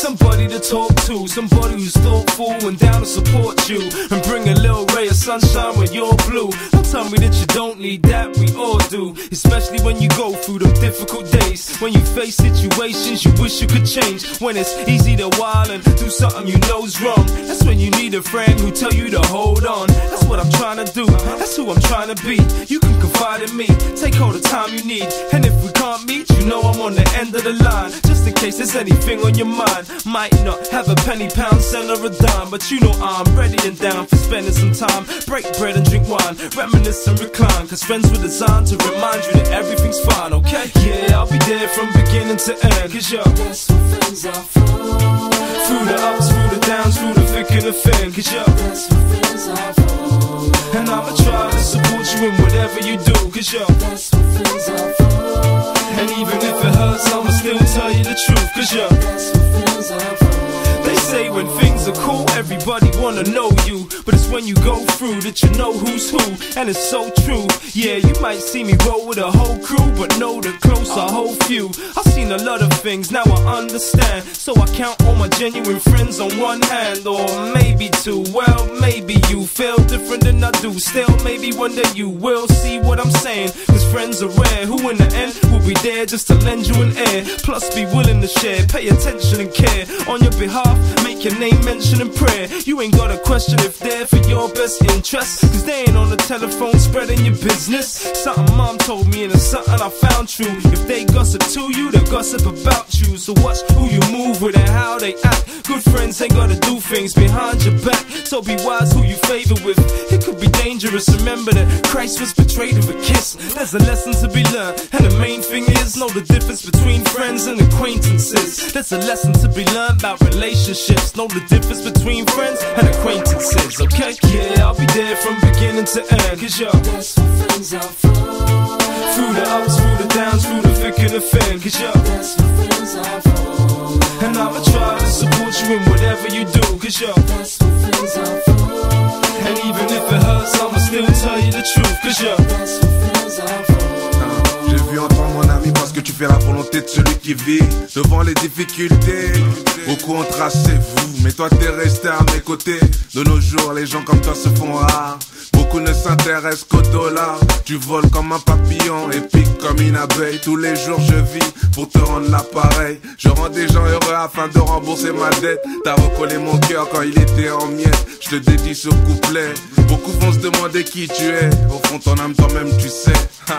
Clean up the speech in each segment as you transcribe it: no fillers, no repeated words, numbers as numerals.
somebody to talk to, somebody who's thoughtful and down to support you, and bring a little ray of sunshine when you're blue. Don't tell me that you don't need that, we all do, especially when you go through them difficult days, when you face situations you wish you could change, when it's easy to while and do something you know's wrong. That's when you need a friend who tell you to hold on. That's what I'm trying to do, that's who I'm trying to be. You can confide in me, take all the time you need, and if we can't meet, you know I'm on the end of the line, just in case there's anything on your mind. Might not have a penny, pound, cent or a dime, but you know I'm ready and down for spending some time. Break bread and drink wine, reminisce and recline, cause friends were designed to remind you that everything's fine, okay? Yeah, I'll be there from beginning to end, cause you're that's what friends are for. Through the ups, through the downs, through the thick and the thin, cause you're that's what friends are for. And I'ma try to support you in whatever you do, cause you're that's what friends are for. And even if it hurts, I'ma still tell you the truth, cause you're that's what friends are for. They say when things are cool, everybody wanna know you, but it's when you go through that you know who's who, and it's so true. Yeah, you might see me roll with a whole crew, but know the close a whole few. I've seen a lot of things, now I understand, so I count all my genuine friends on one hand, or maybe two. Well, maybe you feel different than I do, still maybe one day you will see what I'm saying, cause friends are rare, who in the end will be there just to lend you an ear, plus be willing to share, pay attention and care on your behalf, make your name mention in prayer. You ain't gotta question if they're for your best interest, cause they ain't on the telephone spreading your business. Something mom told me and it's something I found true. If they gossip to you, they'll gossip about you. So watch who you move with and how they act. Good friends ain't gotta do things behind your back, so be wise who you favor with. It could be dangerous, remember that Christ was betrayed with a kiss. There's a lesson to be learned, and the main thing is know the difference between friends and acquaintances. There's a lesson to be learned about relationships, know the difference between friends and acquaintances, okay? Yeah, I'll be there from beginning to end, cause you're that's what friends are for. Through the ups, through the downs, through the thick and the thin, cause you're that's what friends are for. And I'ma try to support you in whatever you do, cause you're that's what friends are for. And even if it hurts, I'ma still tell you the truth, cause you're that's what friends are for. J'ai vu entendre mon ami parce que tu fais la volonté de celui qui vit devant les difficultés. Beaucoup ont tracé vous, mais toi t'es resté à mes côtés. De nos jours, les gens comme toi se font rares. Beaucoup ne s'intéressent qu'au dollar. Tu voles comme un papillon et piques comme une abeille. Tous les jours je vis pour te rendre l'appareil. Je rends des gens heureux afin de rembourser ma dette. T'as recollé mon cœur quand il était en miettes. Je te dédie ce couplet. Beaucoup vont se demander qui tu es. Au fond ton âme toi-même tu sais.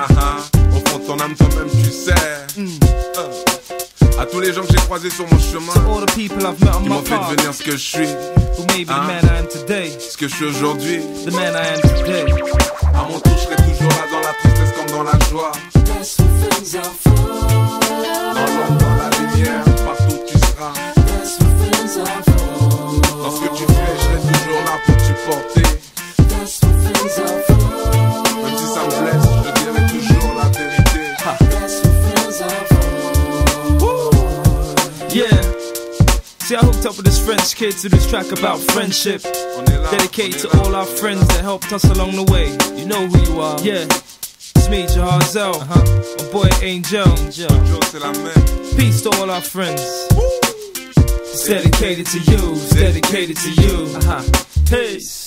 Au fond ton âme toi-même tu sais. À tous les gens que j'ai croisés sur mon chemin, all the people I've met on ils my m'ont fait path, devenir ce que je suis, who made me the man I am today, ce que je suis aujourd'hui. the man I am today. À mon tour, je serai toujours là dans la tristesse comme dans la joie. That's what friends are for. Dans l'ombre, dans la lumière, partout tu seras. That's what friends are for. Dans ce que tu fais, je serai toujours là pour te supporter. That's what friends are for. Même si ça me blesse, je dirai toujours la vérité. That's what friends are for. Yeah. See, I hooked up with this French kid to this track about friendship, dedicated to all our friends that helped us along the way. You know who you are. Yeah, it's me, Jaharzel, my boy Angel. C'est la même. Peace to all our friends. It's dedicated to you. It's dedicated to you. Peace.